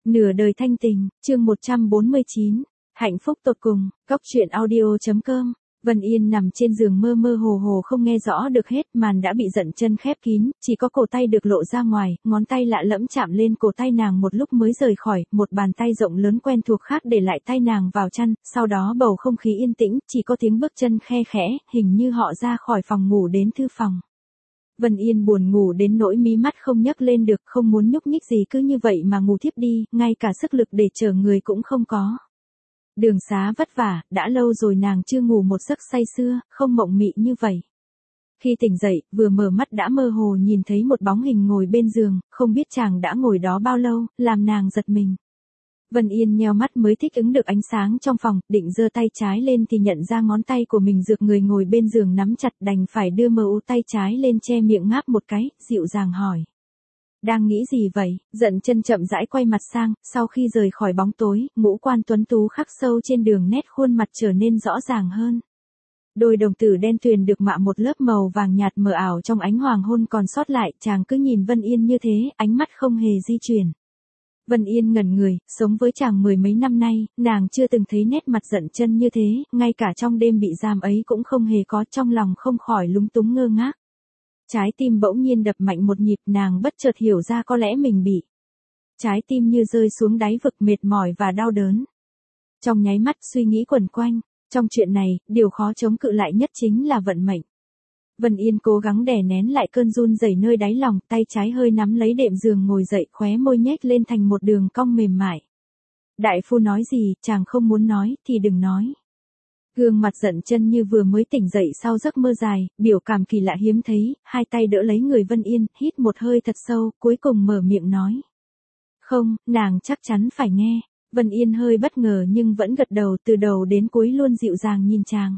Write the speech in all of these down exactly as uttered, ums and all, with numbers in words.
Nửa đời thanh tình, chương một trăm bốn mươi chín, hạnh phúc tột cùng, góc truyện audio chấm com. Vân Yên nằm trên giường mơ mơ hồ hồ không nghe rõ được hết, màn đã bị Dận Chân khép kín, chỉ có cổ tay được lộ ra ngoài, ngón tay lạ lẫm chạm lên cổ tay nàng một lúc mới rời khỏi, một bàn tay rộng lớn quen thuộc khác để lại tay nàng vào chăn, sau đó bầu không khí yên tĩnh, chỉ có tiếng bước chân khe khẽ, hình như họ ra khỏi phòng ngủ đến thư phòng. Vân Yên buồn ngủ đến nỗi mí mắt không nhấc lên được, không muốn nhúc nhích gì cứ như vậy mà ngủ thiếp đi, ngay cả sức lực để chở người cũng không có. Đường xá vất vả, đã lâu rồi nàng chưa ngủ một giấc say sưa, không mộng mị như vậy. Khi tỉnh dậy, vừa mở mắt đã mơ hồ nhìn thấy một bóng hình ngồi bên giường, không biết chàng đã ngồi đó bao lâu, làm nàng giật mình. Vân Yên nheo mắt mới thích ứng được ánh sáng trong phòng, định giơ tay trái lên thì nhận ra ngón tay của mình dược người ngồi bên giường nắm chặt, đành phải đưa mờ u tay trái lên che miệng ngáp một cái, dịu dàng hỏi. Đang nghĩ gì vậy? Dận Chân chậm rãi quay mặt sang, sau khi rời khỏi bóng tối, ngũ quan tuấn tú khắc sâu trên đường nét khuôn mặt trở nên rõ ràng hơn. Đôi đồng tử đen tuyền được mạ một lớp màu vàng nhạt mờ ảo trong ánh hoàng hôn còn sót lại, chàng cứ nhìn Vân Yên như thế, ánh mắt không hề di chuyển. Vân Yên ngẩn người, sống với chàng mười mấy năm nay, nàng chưa từng thấy nét mặt Dận Chân như thế, ngay cả trong đêm bị giam ấy cũng không hề có, trong lòng không khỏi lúng túng ngơ ngác. Trái tim bỗng nhiên đập mạnh một nhịp, nàng bất chợt hiểu ra có lẽ mình bị. Trái tim như rơi xuống đáy vực, mệt mỏi và đau đớn. Trong nháy mắt suy nghĩ quẩn quanh, trong chuyện này, điều khó chống cự lại nhất chính là vận mệnh. Vân Yên cố gắng đè nén lại cơn run rẩy nơi đáy lòng, tay trái hơi nắm lấy đệm giường ngồi dậy, khóe môi nhếch lên thành một đường cong mềm mại. Đại phu nói gì, chàng không muốn nói, thì đừng nói. Gương mặt Dận Chân như vừa mới tỉnh dậy sau giấc mơ dài, biểu cảm kỳ lạ hiếm thấy, hai tay đỡ lấy người Vân Yên, hít một hơi thật sâu, cuối cùng mở miệng nói. Không, nàng chắc chắn phải nghe. Vân Yên hơi bất ngờ nhưng vẫn gật đầu, từ đầu đến cuối luôn dịu dàng nhìn chàng.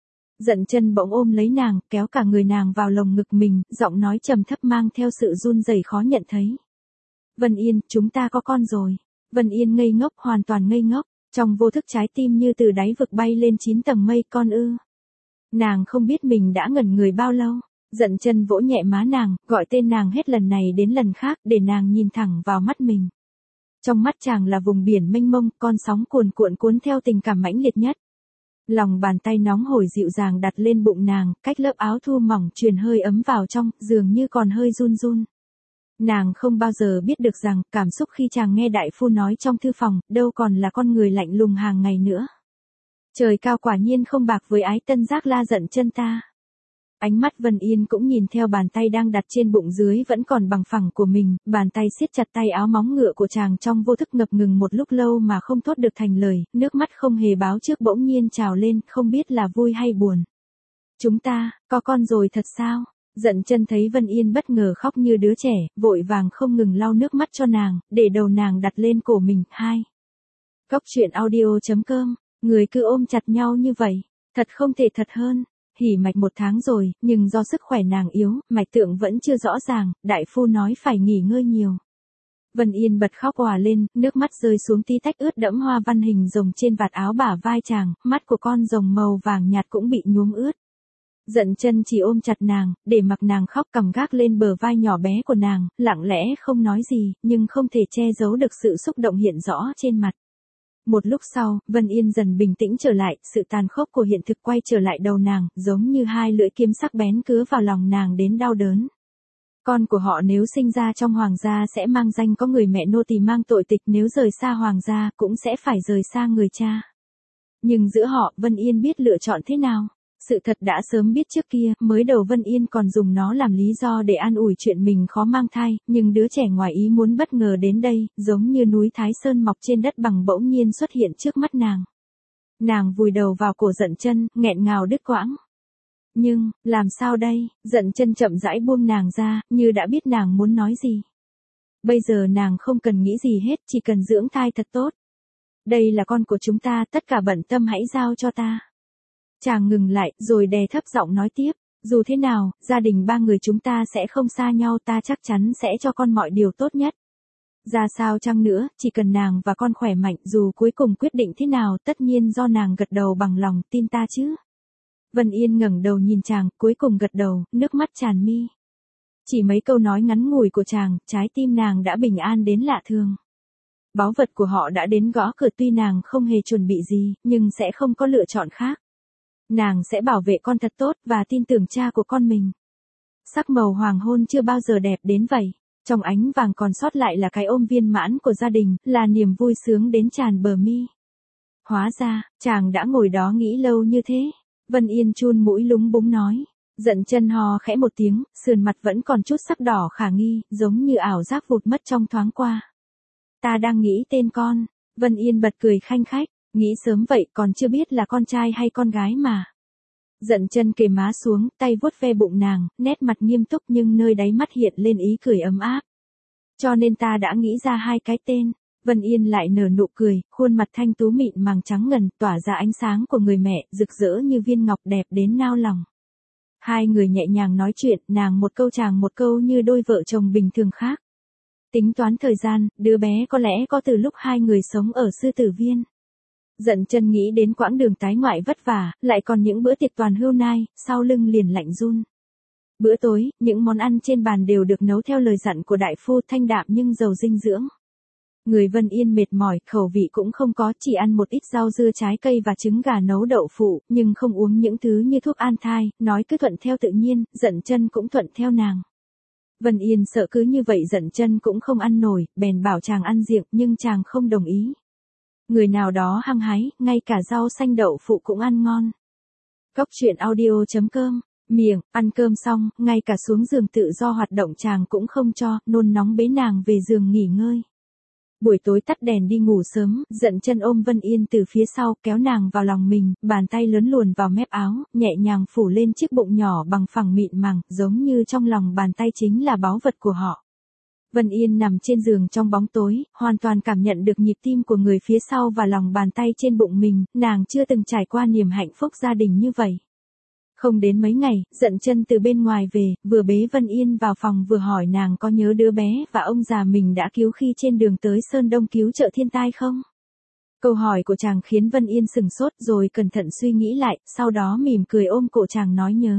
Dận Chân bỗng ôm lấy nàng, kéo cả người nàng vào lồng ngực mình, giọng nói trầm thấp mang theo sự run rẩy khó nhận thấy. Vân Yên, chúng ta có con rồi. Vân Yên ngây ngốc, hoàn toàn ngây ngốc. Trong vô thức trái tim như từ đáy vực bay lên chín tầng mây, con ư. Nàng không biết mình đã ngẩn người bao lâu. Dận Chân vỗ nhẹ má nàng, gọi tên nàng hết lần này đến lần khác để nàng nhìn thẳng vào mắt mình. Trong mắt chàng là vùng biển mênh mông, con sóng cuồn cuộn cuốn theo tình cảm mãnh liệt nhất. Lòng bàn tay nóng hổi dịu dàng đặt lên bụng nàng, cách lớp áo thu mỏng truyền hơi ấm vào trong, dường như còn hơi run run. Nàng không bao giờ biết được rằng, cảm xúc khi chàng nghe đại phu nói trong thư phòng, đâu còn là con người lạnh lùng hàng ngày nữa. Trời cao quả nhiên không bạc với ái tân giác la Dận Chân ta. Ánh mắt Vân Yên cũng nhìn theo bàn tay đang đặt trên bụng dưới vẫn còn bằng phẳng của mình, bàn tay siết chặt tay áo móng ngựa của chàng trong vô thức ngập ngừng một lúc lâu mà không thốt được thành lời, nước mắt không hề báo trước bỗng nhiên trào lên, không biết là vui hay buồn. Chúng ta, có con rồi thật sao? Dận Chân thấy Vân Yên bất ngờ khóc như đứa trẻ, vội vàng không ngừng lau nước mắt cho nàng, để đầu nàng đặt lên cổ mình. Hai. Góc truyện audio chấm com, người cứ ôm chặt nhau như vậy, thật không thể thật hơn. Hỉ mạch một tháng rồi, nhưng do sức khỏe nàng yếu, mạch tượng vẫn chưa rõ ràng, đại phu nói phải nghỉ ngơi nhiều. Vân Yên bật khóc òa lên, nước mắt rơi xuống tí tách ướt đẫm hoa văn hình rồng trên vạt áo bả vai chàng, mắt của con rồng màu vàng nhạt cũng bị nhuốm ướt. Dận Chân chỉ ôm chặt nàng, để mặc nàng khóc, cằm gác lên bờ vai nhỏ bé của nàng, lặng lẽ không nói gì, nhưng không thể che giấu được sự xúc động hiện rõ trên mặt. Một lúc sau, Vân Yên dần bình tĩnh trở lại, sự tàn khốc của hiện thực quay trở lại đầu nàng, giống như hai lưỡi kiếm sắc bén cứa vào lòng nàng đến đau đớn. Con của họ nếu sinh ra trong hoàng gia sẽ mang danh có người mẹ nô tỳ mang tội tịch, nếu rời xa hoàng gia cũng sẽ phải rời xa người cha. Nhưng giữa họ, Vân Yên biết lựa chọn thế nào. Sự thật đã sớm biết trước kia, mới đầu Vân Yên còn dùng nó làm lý do để an ủi chuyện mình khó mang thai, nhưng đứa trẻ ngoài ý muốn bất ngờ đến đây, giống như núi Thái Sơn mọc trên đất bằng bỗng nhiên xuất hiện trước mắt nàng. Nàng vùi đầu vào cổ Dận Chân, nghẹn ngào đứt quãng. Nhưng, làm sao đây? Dận Chân chậm rãi buông nàng ra, như đã biết nàng muốn nói gì. Bây giờ nàng không cần nghĩ gì hết, chỉ cần dưỡng thai thật tốt. Đây là con của chúng ta, tất cả bận tâm hãy giao cho ta. Chàng ngừng lại, rồi đè thấp giọng nói tiếp, dù thế nào, gia đình ba người chúng ta sẽ không xa nhau, ta chắc chắn sẽ cho con mọi điều tốt nhất. Ra sao chăng nữa, chỉ cần nàng và con khỏe mạnh, dù cuối cùng quyết định thế nào, tất nhiên do nàng gật đầu bằng lòng, tin ta chứ. Vân Yên ngẩng đầu nhìn chàng, cuối cùng gật đầu, nước mắt tràn mi. Chỉ mấy câu nói ngắn ngủi của chàng, trái tim nàng đã bình an đến lạ thường. Báu vật của họ đã đến gõ cửa, tuy nàng không hề chuẩn bị gì, nhưng sẽ không có lựa chọn khác. Nàng sẽ bảo vệ con thật tốt và tin tưởng cha của con mình. Sắc màu hoàng hôn chưa bao giờ đẹp đến vậy. Trong ánh vàng còn sót lại là cái ôm viên mãn của gia đình, là niềm vui sướng đến tràn bờ mi. Hóa ra, chàng đã ngồi đó nghĩ lâu như thế. Vân Yên chun mũi lúng búng nói. Dận chân hò khẽ một tiếng, sườn mặt vẫn còn chút sắc đỏ khả nghi, giống như ảo giác vụt mất trong thoáng qua. Ta đang nghĩ tên con. Vân Yên bật cười khanh khách, nghĩ sớm vậy còn chưa biết là con trai hay con gái mà. Dận chân kề má xuống, tay vuốt ve bụng nàng, nét mặt nghiêm túc nhưng nơi đáy mắt hiện lên ý cười ấm áp. Cho nên ta đã nghĩ ra hai cái tên. Vân Yên lại nở nụ cười, khuôn mặt thanh tú mịn màng trắng ngần, tỏa ra ánh sáng của người mẹ, rực rỡ như viên ngọc đẹp đến nao lòng. Hai người nhẹ nhàng nói chuyện, nàng một câu chàng một câu như đôi vợ chồng bình thường khác. Tính toán thời gian, đứa bé có lẽ có từ lúc hai người sống ở Sư Tử Viên. Dận chân nghĩ đến quãng đường tái ngoại vất vả, lại còn những bữa tiệc toàn hưu nai, sau lưng liền lạnh run. Bữa tối, những món ăn trên bàn đều được nấu theo lời dặn của đại phu, thanh đạm nhưng giàu dinh dưỡng. Người Vân Yên mệt mỏi, khẩu vị cũng không có, chỉ ăn một ít rau dưa trái cây và trứng gà nấu đậu phụ, nhưng không uống những thứ như thuốc an thai, nói cứ thuận theo tự nhiên, Dận chân cũng thuận theo nàng. Vân Yên sợ cứ như vậy Dận chân cũng không ăn nổi, bèn bảo chàng ăn riệng, nhưng chàng không đồng ý. Người nào đó hăng hái, ngay cả rau xanh đậu phụ cũng ăn ngon. Cốc truyện audio chấm com, miệng, ăn cơm xong, ngay cả xuống giường tự do hoạt động chàng cũng không cho, nôn nóng bế nàng về giường nghỉ ngơi. Buổi tối tắt đèn đi ngủ sớm, Dận chân ôm Vân Yên từ phía sau, kéo nàng vào lòng mình, bàn tay lớn luồn vào mép áo, nhẹ nhàng phủ lên chiếc bụng nhỏ bằng phẳng mịn màng, giống như trong lòng bàn tay chính là báu vật của họ. Vân Yên nằm trên giường trong bóng tối, hoàn toàn cảm nhận được nhịp tim của người phía sau và lòng bàn tay trên bụng mình, nàng chưa từng trải qua niềm hạnh phúc gia đình như vậy. Không đến mấy ngày, Dận chân từ bên ngoài về, vừa bế Vân Yên vào phòng vừa hỏi nàng có nhớ đứa bé và ông già mình đã cứu khi trên đường tới Sơn Đông cứu trợ thiên tai không? Câu hỏi của chàng khiến Vân Yên sừng sốt rồi cẩn thận suy nghĩ lại, sau đó mỉm cười ôm cổ chàng nói nhớ.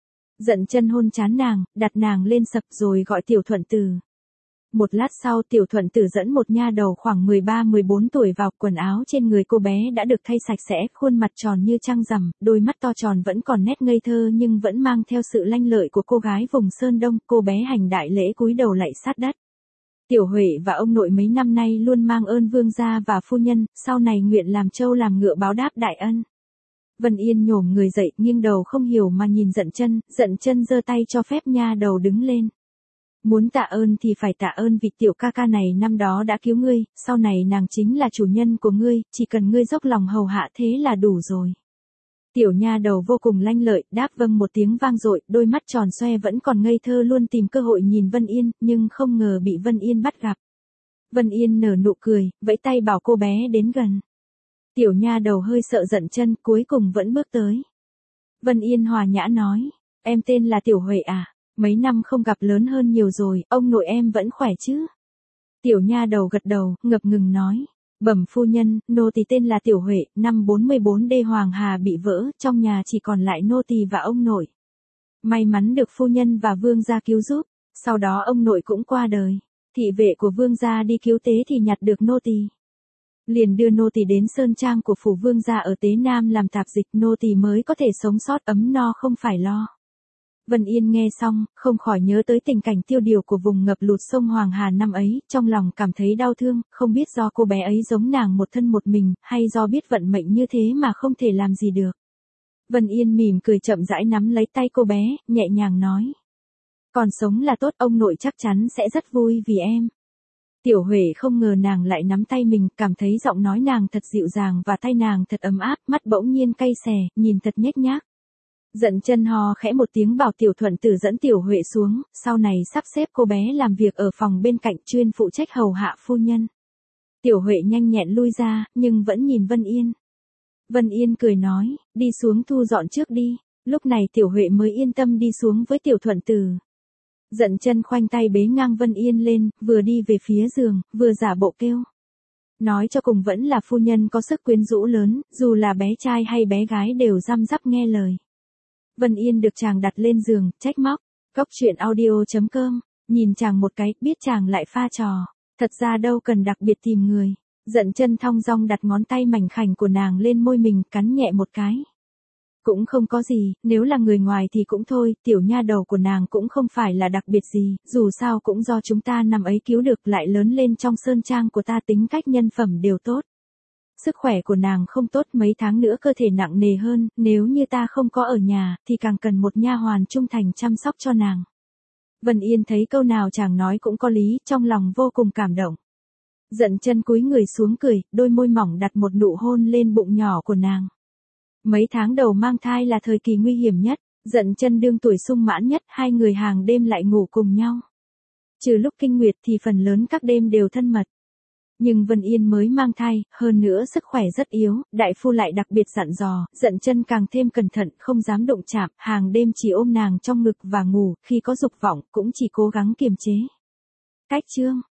Dận chân hôn trán nàng, đặt nàng lên sập rồi gọi Tiểu Thuận Tử. Một lát sau Tiểu Thuận Tử dẫn một nha đầu khoảng mười ba mười bốn tuổi vào, quần áo trên người cô bé đã được thay sạch sẽ, khuôn mặt tròn như trăng rằm, đôi mắt to tròn vẫn còn nét ngây thơ nhưng vẫn mang theo sự lanh lợi của cô gái vùng Sơn Đông, cô bé hành đại lễ cúi đầu lạy sát đất. Tiểu Huệ và ông nội mấy năm nay luôn mang ơn vương gia và phu nhân, sau này nguyện làm trâu làm ngựa báo đáp đại ân. Vân Yên nhổm người dậy, nghiêng đầu không hiểu mà nhìn Dận chân, Dận chân giơ tay cho phép nha đầu đứng lên. Muốn tạ ơn thì phải tạ ơn vì tiểu ca ca này năm đó đã cứu ngươi, sau này nàng chính là chủ nhân của ngươi, chỉ cần ngươi dốc lòng hầu hạ thế là đủ rồi. Tiểu nha đầu vô cùng lanh lợi, đáp vâng một tiếng vang dội, đôi mắt tròn xoe vẫn còn ngây thơ luôn tìm cơ hội nhìn Vân Yên, nhưng không ngờ bị Vân Yên bắt gặp. Vân Yên nở nụ cười, vẫy tay bảo cô bé đến gần. Tiểu nha đầu hơi sợ Dận chân, cuối cùng vẫn bước tới. Vân Yên hòa nhã nói, em tên là Tiểu Huệ à? Mấy năm không gặp lớn hơn nhiều rồi, ông nội em vẫn khỏe chứ? Tiểu nha đầu gật đầu, ngập ngừng nói. Bẩm phu nhân, nô tỳ tên là Tiểu Huệ, năm bốn mươi bốn đê Hoàng Hà bị vỡ, trong nhà chỉ còn lại nô tỳ và ông nội. May mắn được phu nhân và vương gia cứu giúp, sau đó ông nội cũng qua đời. Thị vệ của vương gia đi cứu tế thì nhặt được nô tỳ. Liền đưa nô tỳ đến sơn trang của phủ vương gia ở Tế Nam làm tạp dịch, nô tỳ mới có thể sống sót ấm no không phải lo. Vân Yên nghe xong, không khỏi nhớ tới tình cảnh tiêu điều của vùng ngập lụt sông Hoàng Hà năm ấy, trong lòng cảm thấy đau thương, không biết do cô bé ấy giống nàng một thân một mình, hay do biết vận mệnh như thế mà không thể làm gì được. Vân Yên mỉm cười chậm rãi nắm lấy tay cô bé, nhẹ nhàng nói. Còn sống là tốt, ông nội chắc chắn sẽ rất vui vì em. Tiểu Huệ không ngờ nàng lại nắm tay mình, cảm thấy giọng nói nàng thật dịu dàng và tay nàng thật ấm áp, mắt bỗng nhiên cay xè, nhìn thật nhếch nhác. Dận chân hò khẽ một tiếng bảo Tiểu Thuận Tử dẫn Tiểu Huệ xuống, sau này sắp xếp cô bé làm việc ở phòng bên cạnh chuyên phụ trách hầu hạ phu nhân. Tiểu Huệ nhanh nhẹn lui ra, nhưng vẫn nhìn Vân Yên. Vân Yên cười nói, đi xuống thu dọn trước đi, lúc này Tiểu Huệ mới yên tâm đi xuống với Tiểu Thuận Tử. Dận chân khoanh tay bế ngang Vân Yên lên, vừa đi về phía giường, vừa giả bộ kêu. Nói cho cùng vẫn là phu nhân có sức quyến rũ lớn, dù là bé trai hay bé gái đều răm rắp nghe lời. Vân Yên được chàng đặt lên giường, trách móc. Cốc truyện audio chấm com, nhìn chàng một cái, biết chàng lại pha trò. Thật ra đâu cần đặc biệt tìm người. Dận chân thong dong đặt ngón tay mảnh khảnh của nàng lên môi mình, cắn nhẹ một cái. Cũng không có gì, nếu là người ngoài thì cũng thôi, tiểu nha đầu của nàng cũng không phải là đặc biệt gì, dù sao cũng do chúng ta năm ấy cứu được, lại lớn lên trong sơn trang của ta, tính cách nhân phẩm đều tốt. Sức khỏe của nàng không tốt, mấy tháng nữa cơ thể nặng nề hơn, nếu như ta không có ở nhà, thì càng cần một nha hoàn trung thành chăm sóc cho nàng. Vân Yên thấy câu nào chàng nói cũng có lý, trong lòng vô cùng cảm động. Dận chân cúi người xuống cười, đôi môi mỏng đặt một nụ hôn lên bụng nhỏ của nàng. Mấy tháng đầu mang thai là thời kỳ nguy hiểm nhất, Dận chân đương tuổi sung mãn nhất, hai người hàng đêm lại ngủ cùng nhau. Trừ lúc kinh nguyệt thì phần lớn các đêm đều thân mật. Nhưng Vân Yên mới mang thai, hơn nữa sức khỏe rất yếu, đại phu lại đặc biệt dặn dò, Dận chân càng thêm cẩn thận, không dám đụng chạm, hàng đêm chỉ ôm nàng trong ngực và ngủ, khi có dục vọng cũng chỉ cố gắng kiềm chế. Cách chương